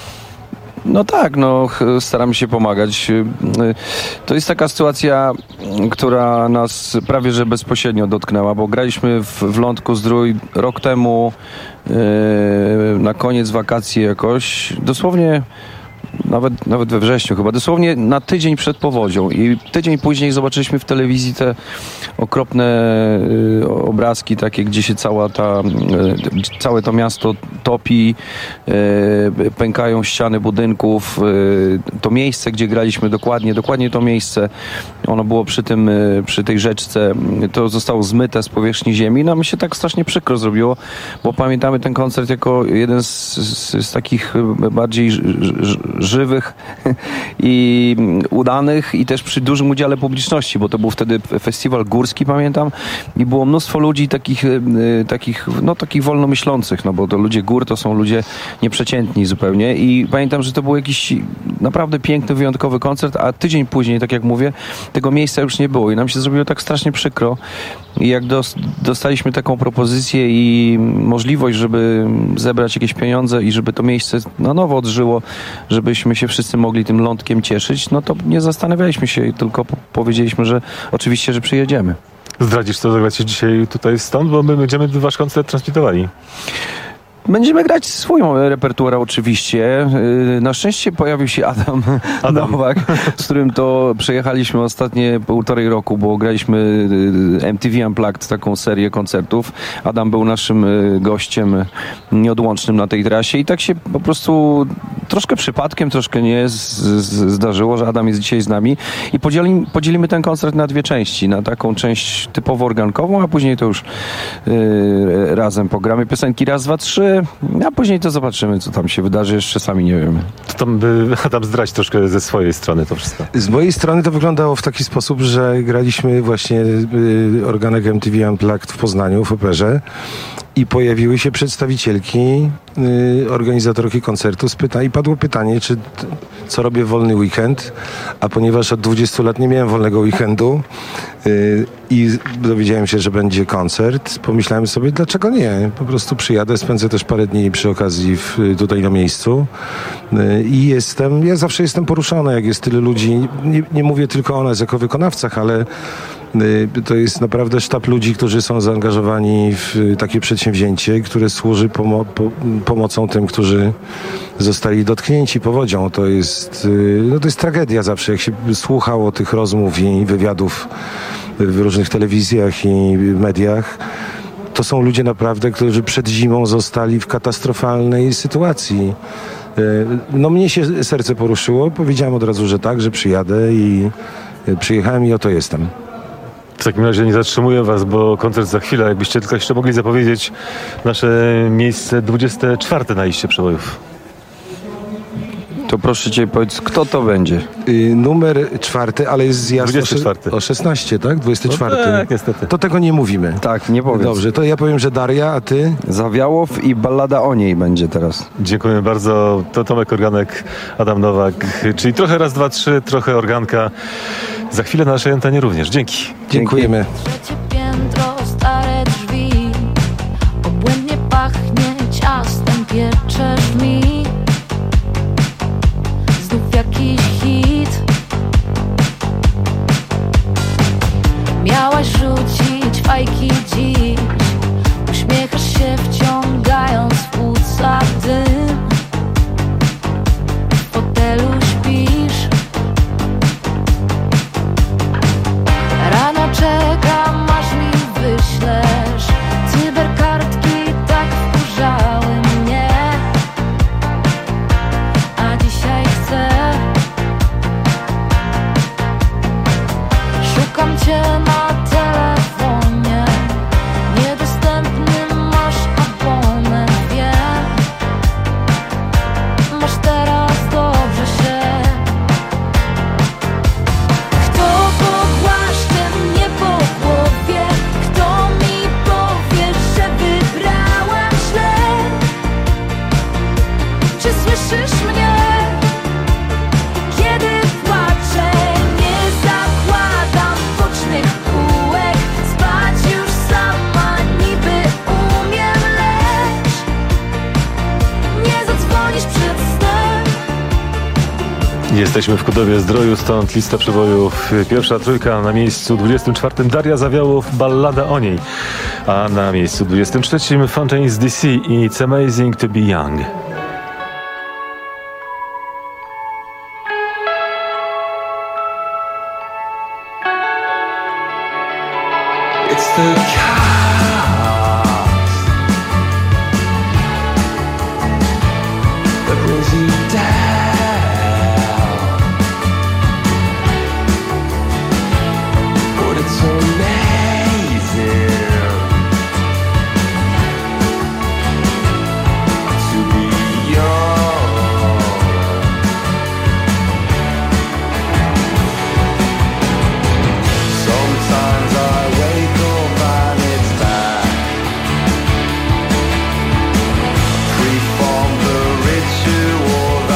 No tak, no staramy się pomagać. To jest taka sytuacja, która nas prawie że bezpośrednio dotknęła, bo graliśmy w, w Lądku Zdrój rok temu yy, na koniec wakacji jakoś, dosłownie Nawet, nawet we wrześniu chyba, dosłownie na tydzień przed powodzią i tydzień później zobaczyliśmy w telewizji te okropne y, obrazki takie, gdzie się cała ta, y, całe to miasto topi, y, pękają ściany budynków, y, to miejsce, gdzie graliśmy, dokładnie, dokładnie to miejsce, ono było przy tym, y, przy tej rzeczce, to zostało zmyte z powierzchni ziemi, no mi się tak strasznie przykro zrobiło, bo pamiętamy ten koncert jako jeden z, z, z takich bardziej ż, ż, żywych i udanych i też przy dużym udziale publiczności, bo to był wtedy festiwal górski, pamiętam, i było mnóstwo ludzi takich, takich no takich wolnomyślących, no bo to ludzie gór to są ludzie nieprzeciętni zupełnie i pamiętam, że to był jakiś naprawdę piękny, wyjątkowy koncert, a tydzień później, tak jak mówię, tego miejsca już nie było i nam się zrobiło tak strasznie przykro i jak dos- dostaliśmy taką propozycję i możliwość, żeby zebrać jakieś pieniądze i żeby to miejsce na nowo odżyło, żebyśmy się wszyscy mogli tym lądkiem cieszyć, no to nie zastanawialiśmy się, tylko po- powiedzieliśmy, że oczywiście, że przyjedziemy. Zdradzisz, co zagracie dzisiaj tutaj stąd, bo my będziemy wasz koncert transmitowali. Będziemy grać swoją repertuarę oczywiście. Na szczęście pojawił się Adam, Adam. Nowak, z którym to przejechaliśmy ostatnie półtorej roku, bo graliśmy M T V Unplugged, taką serię koncertów. Adam był naszym gościem nieodłącznym na tej trasie i tak się po prostu troszkę przypadkiem, troszkę nie z, z, zdarzyło, że Adam jest dzisiaj z nami i podzielimy, podzielimy ten koncert na dwie części. Na taką część typowo organkową, a później to już yy, razem pogramy piosenki raz, dwa, trzy, a później to zobaczymy, co tam się wydarzy, jeszcze sami nie wiemy. To tam by Adam zdradź troszkę ze swojej strony to wszystko. Z mojej strony to wyglądało w taki sposób, że graliśmy właśnie y, organek M T V Unplugged w Poznaniu, w Operze i pojawiły się przedstawicielki, y, organizatorki koncertu z pyta- i padło pytanie, czy t- co robię w wolny weekend, a ponieważ od dwudziestu lat nie miałem wolnego weekendu y, i dowiedziałem się, że będzie koncert, pomyślałem sobie, dlaczego nie? Po prostu przyjadę, spędzę też parę dni przy okazji w, tutaj na miejscu y, i jestem, ja zawsze jestem poruszony, jak jest tyle ludzi, nie, nie mówię tylko o nas jako wykonawcach, ale to jest naprawdę sztab ludzi, którzy są zaangażowani w takie przedsięwzięcie, które służy pomo- po- pomocą tym, którzy zostali dotknięci powodzią. To jest, no to jest tragedia zawsze, jak się słuchało tych rozmów i wywiadów w różnych telewizjach i mediach. To są ludzie naprawdę, którzy przed zimą zostali w katastrofalnej sytuacji. No mnie się serce poruszyło, powiedziałem od razu, że tak, że przyjadę i przyjechałem i oto jestem. W takim razie nie zatrzymuję was, bo koncert za chwilę. Jakbyście tylko jeszcze mogli zapowiedzieć nasze miejsce dwudzieste czwarte na liście przebojów. To proszę cię, powiedz, kto to będzie? Y, numer czwarty, ale jest zjazd dwudziesty czwarty. o szesnaście, tak? dwudziesty czwarty. No tak, niestety. To tego nie mówimy. Tak, nie powiem. Dobrze, to ja powiem, że Daria, a ty? Zawiałow i ballada o niej będzie teraz. Dziękuję bardzo. To Tomek Organek, Adam Nowak. Czyli trochę raz, dwa, trzy, trochę organka. Za chwilę na naszej antenie również. Dzięki. Dziękujemy. Trzecie piętro, stare drzwi, obłędnie pachnie ciastem, pieczesz mi. Znów jakiś hit. Miałaś rzucić fajki dziś, uśmiechasz się wciągając w płuca dym. W fotelu śpisz. Rano czekam, aż mi wyślesz cyberkartki, tak wkurzały mnie. A dzisiaj chcę. Szukam cię na telefonie, niedostępny masz abonent, wiem. Masz teraz dobrze się. Kto pogłaszcze mnie po głowie? Kto mi powie, że wybrałam źle? Czy słyszysz mnie? Kiedy płaczę, nie zakładam bocznych kółek. Spać już sama niby umiem, lecz nie zadzwonisz przed snem. Jesteśmy w Kudowie Zdroju, stąd lista przebojów. Pierwsza trójka na miejscu dwudziestym czwartym Daria Zawiałow, ballada o niej. A na miejscu dwudziestym trzecim Fontaines D C i It's Amazing to be Young. It's the chaos that brings you down, but it's amazing to be young. Sometimes I wake up and it's back. Free from the ritual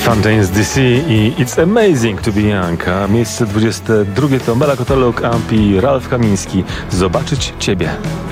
Fountains D C i It's Amazing to be Young, a miejsce dwudzieste drugie to Mela Koteluk, Ampi, Ralf Kamiński. Zobaczyć Ciebie.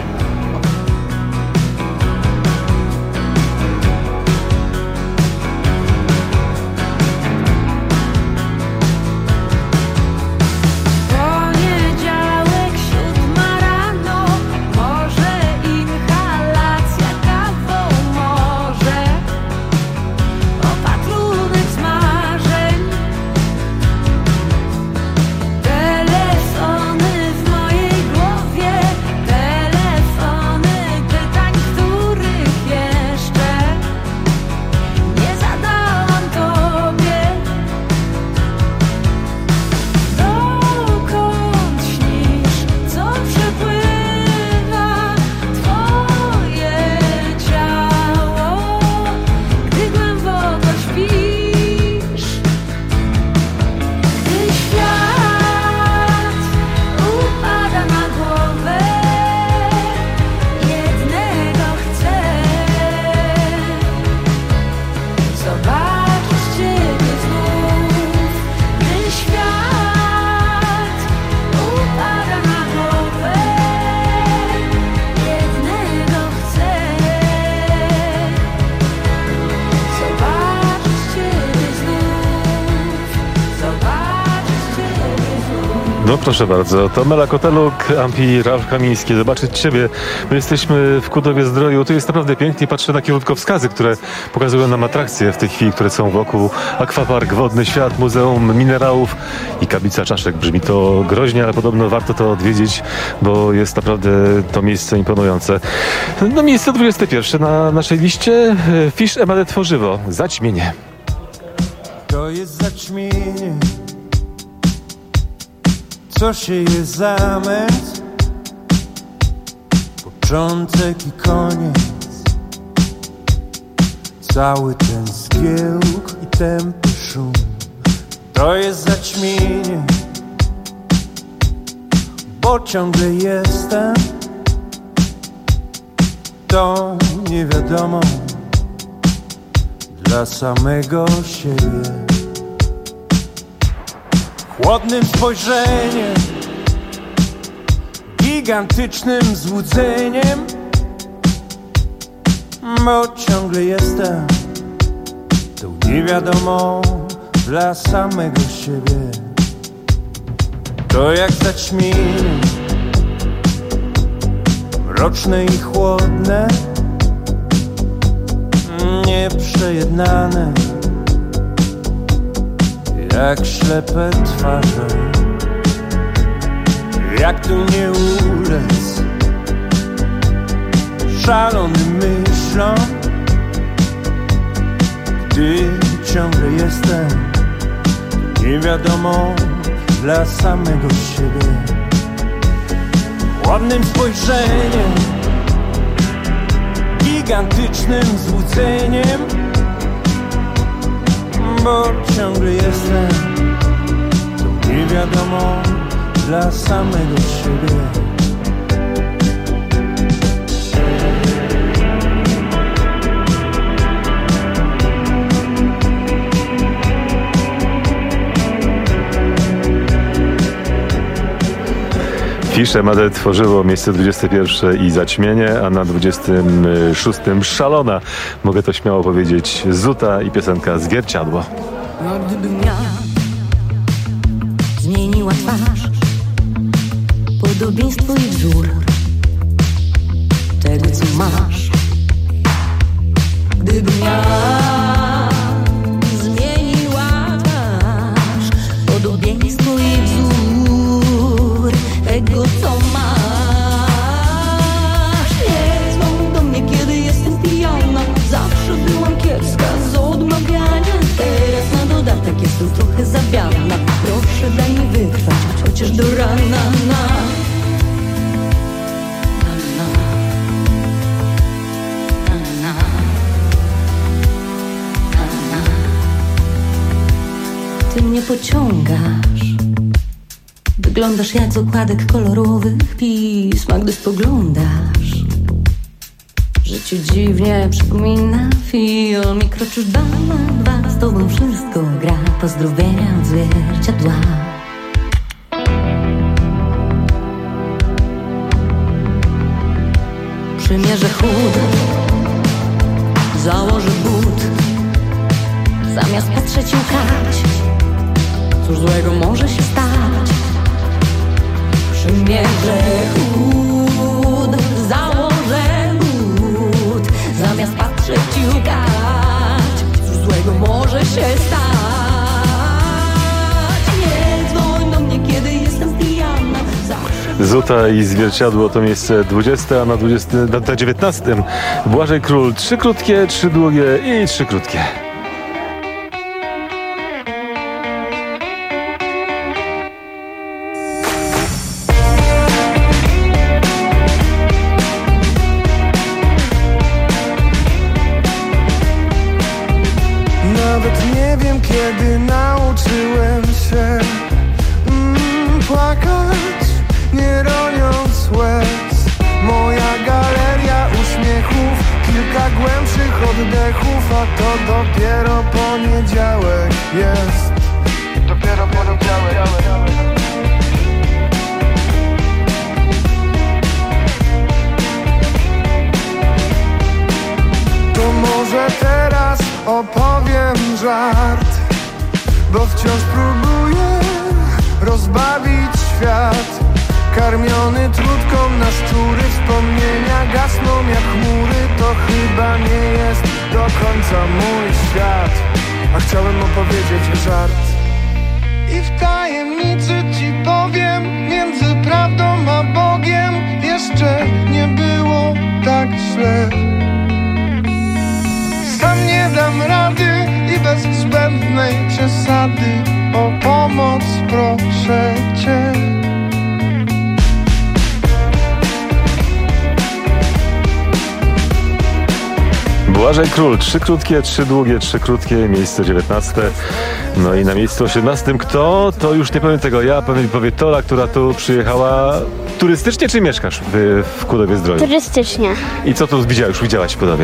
No proszę bardzo, to Mela Koteluk, Ampi, Ralf Kamiński. Zobaczyć Ciebie. My jesteśmy w Kudowie-Zdroju. Tu jest naprawdę pięknie. Patrzę na kierunkowskazy, które pokazują nam atrakcje w tej chwili, które są wokół. Akwapark, Wodny Świat, Muzeum Minerałów i Kaplica Czaszek. Brzmi to groźnie, ale podobno warto to odwiedzić, bo jest naprawdę to miejsce imponujące. No miejsce dwudzieste pierwsze na naszej liście. Fish Emadę Tworzywo. Zaćmienie. To jest zaćmienie. Co się jest zamęt, początek i koniec, cały ten zgiełk i tępy szum. To jest zaćmienie, bo ciągle jestem tą niewiadomą dla samego siebie. Chłodnym spojrzeniem, gigantycznym złudzeniem, bo ciągle jestem tą niewiadomą dla samego siebie. To jak zaćmienie, mroczne i chłodne, nieprzejednane, jak ślepe twarze. Jak tu nie ulec szalonym myślom, gdy ciągle jestem niewiadomą dla samego siebie. Ładnym spojrzeniem, gigantycznym złudzeniem, bo ciągle jestem tą niewiadomą dla samego siebie. Fish Emadę Tworzyło, miejsce dwudzieste pierwsze i Zaćmienie, a na dwudziestym szóstym Szalona. Mogę to śmiało powiedzieć, Zuta i piosenka Zwierciadło. No gdybym ja zmieniła twarz, podobieństwo i wzór tego, co masz. Gdybym ja zmieniła twarz, podobieństwo i wzór tego, co masz. Nie dzwoń do mnie, kiedy jestem pijana. Zawsze byłam kiepska z odmawiania. Teraz na dodatek jestem trochę zawiadna. Proszę, daj mi wytrwać, chociaż do rana. Na. Ty mnie pociągasz. Wyglądasz jak z okładek kolorowych pism, a gdy spoglądasz, że ci dziwnie przypomina film i kroczysz dwa na dwa. Z tobą wszystko gra, pozdrowienia od zwierciadła. Przymierzę chód, założę but, zamiast patrzeć i łkać. Cóż złego może się stać? Przymierzę chód, założę but, zamiast patrzeć i łkać. Cóż złego może się stać? Nie dzwoń do mnie, kiedy jestem pijana. Zuta i zwierciadło to miejsce dwudzieste, a na, dwudziestym, na dziewiętnastym Błażej Król. Trzy krótkie, trzy długie i trzy krótkie. Nawet nie wiem, kiedy nauczyłem się mm, płakać, nie roniąc łez. Moja galeria uśmiechów, kilka głębszych oddechów, a to dopiero poniedziałek jest. Dopiero poniedziałek. To może teraz opowiem żart, bo wciąż próbuję rozbawić świat. Karmiony trutką na szczury, wspomnienia gasną jak chmury. To chyba nie jest do końca mój świat, a chciałem opowiedzieć żart. I w tajemnicy ci powiem, między prawdą a Bogiem jeszcze nie było tak źle. Sam nie dam rady i bez zbędnej przesady o pomoc proszę cię. Błażej Król. Trzy krótkie, trzy długie, trzy krótkie. Miejsce dziewiętnaste. No i na miejscu osiemnastym kto? To już nie powiem tego ja, powiem powie Tola, która tu przyjechała turystycznie, czy mieszkasz w, w Kudowie-Zdroju? Turystycznie. I co tu widziałaś, już widziałaś w Kudowie?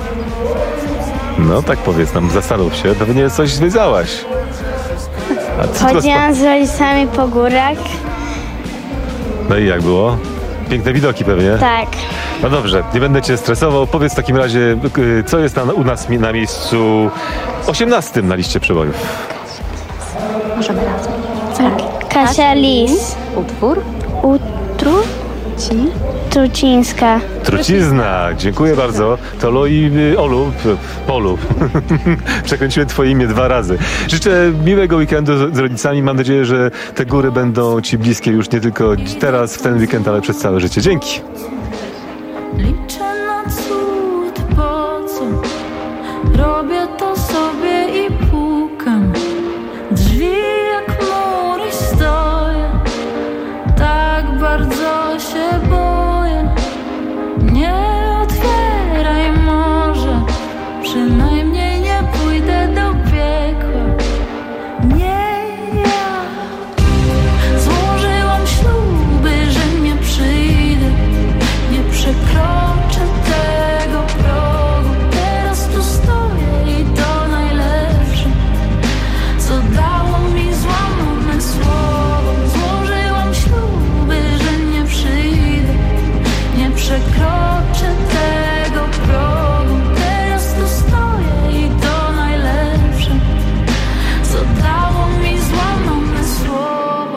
No tak powiedz nam, zastanów się, pewnie coś zwiedzałaś. Chodziłam z rodzicami po górach. No i jak było? Piękne widoki pewnie? Tak. No dobrze, nie będę cię stresował. Powiedz w takim razie, co jest na, u nas na miejscu osiemnastym na liście przebojów? Możemy razem. Tak. Kasia Lis. Utwór? Utru? Ci? Trucińska. Trucizna, dziękuję bardzo. Tolo i y, Olu, p, Polu. Przekręciłem twoje imię dwa razy. Życzę miłego weekendu z, z rodzicami. Mam nadzieję, że te góry będą ci bliskie już nie tylko teraz, w ten weekend, ale przez całe życie. Dzięki. Liczę na cud, po co? Robię to sobie i pukam. Drzwi jak mury stoję. Tak bardzo się boję. Nie otwieraj może. Przynajmniej nie pójdę do piekła. Nie ja. Złożyłam śluby, że nie przyjdę. Nie przekroczę tego progu. Teraz tu stoję i to najlepsze, co dało mi złamane słowo. Złożyłam śluby, że nie przyjdę. Nie przekroczę tego progu. Teraz tu stoję i to najlepsze, co dało mi złamane słowo.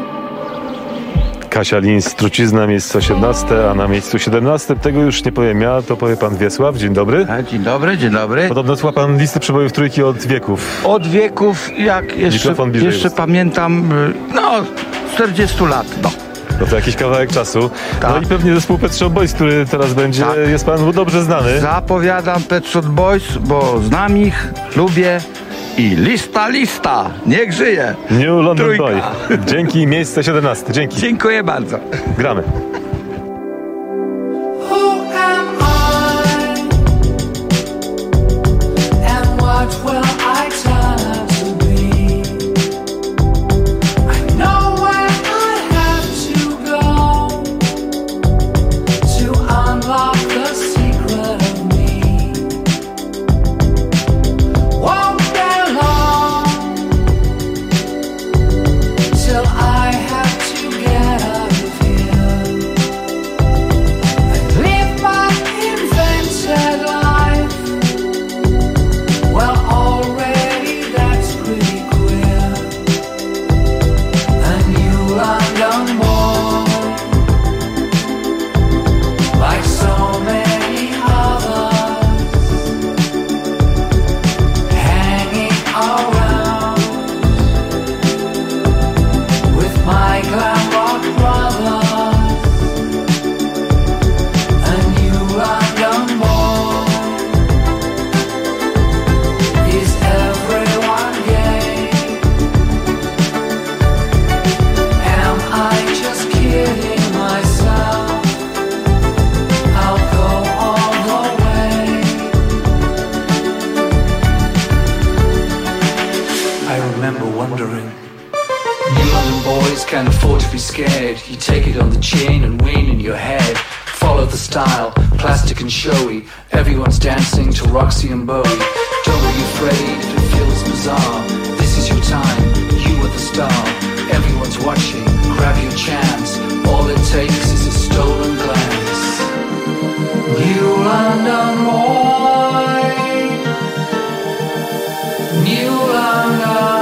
Kasia Lins, Trucizna, miejsce osiemnaste, a na miejscu siedemnastym, tego już nie powiem ja, to powie pan Wiesław. Dzień dobry. A, dzień dobry, dzień dobry. Podobno słucha pan listy przebojów trójki od wieków. Od wieków, jak jeszcze, jeszcze pamiętam, no, czterdzieści lat, no. No to jakiś kawałek czasu. Tak. No i pewnie zespół Pet Shop Boys, który teraz będzie, tak. Jest pan dobrze znany. Zapowiadam Pet Shop Boys, bo znam ich, lubię. I lista, lista, niech żyje. New London Trójka. Boy. Dzięki, miejsce siedemnaste. Dzięki. Dziękuję bardzo. Gramy. Unlock the secret of me. be scared. You take it on the chain and wane in your head. Follow the style, plastic and showy. Everyone's dancing to Roxy and Bowie. Don't be afraid if it feels bizarre. This is your time, you are the star. Everyone's watching, grab your chance. All it takes is a stolen glance. New London boy, New London.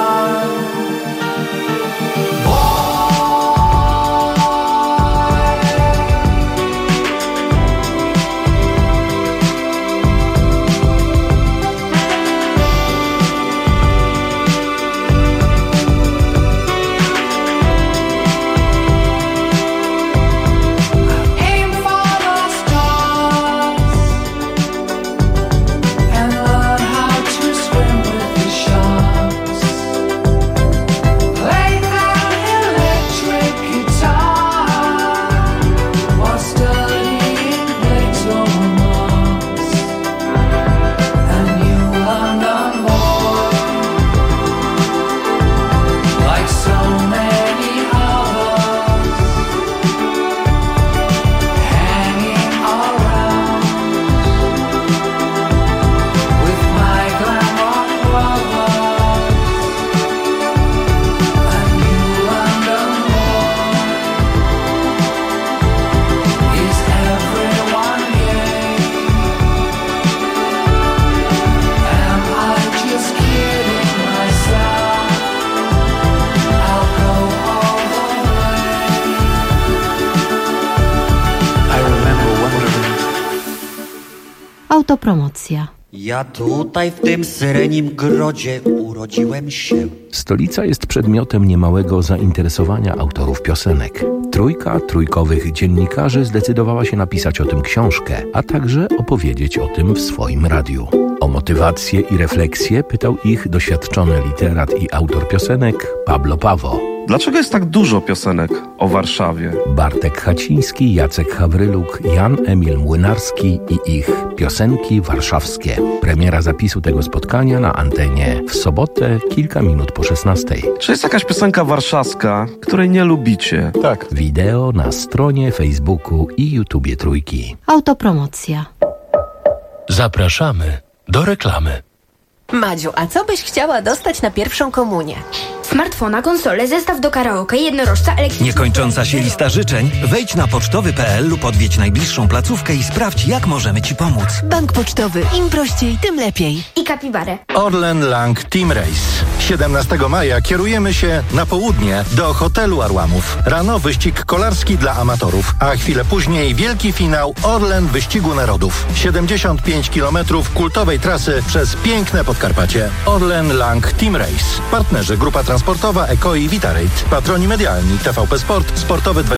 Autopromocja. Ja tutaj w tym syrenim grodzie urodziłem się. Stolica jest przedmiotem niemałego zainteresowania autorów piosenek. Trójka trójkowych dziennikarzy zdecydowała się napisać o tym książkę, a także opowiedzieć o tym w swoim radiu. O motywację i refleksję pytał ich doświadczony literat i autor piosenek Pablo Pawo. Dlaczego jest tak dużo piosenek o Warszawie? Bartek Haciński, Jacek Hawryluk, Jan Emil Młynarski i ich piosenki warszawskie. Premiera zapisu tego spotkania na antenie w sobotę kilka minut po szesnastej. Czy jest jakaś piosenka warszawska, której nie lubicie? Tak. Wideo na stronie Facebooku i YouTubie Trójki. Autopromocja. Zapraszamy do reklamy. Madziu, a co byś chciała dostać na pierwszą komunię? Smartfona, konsolę, zestaw do karaoke, jednorożca, elektryczny... Niekończąca się lista życzeń? Wejdź na pocztowy kropka p l lub odwiedź najbliższą placówkę i sprawdź, jak możemy Ci pomóc. Bank Pocztowy. Im prościej, tym lepiej. I kapibarę. Orlen Lang Team Race. siedemnastego maja kierujemy się na południe do hotelu Arłamów. Rano wyścig kolarski dla amatorów, a chwilę później wielki finał Orlen Wyścigu Narodów. siedemdziesiąt pięć kilometrów kultowej trasy przez piękne Podkarpacie. Orlen Lang Team Race. Partnerzy Grupa Transportowa Eko i Vitarate. Patroni medialni T V P Sport, Sportowy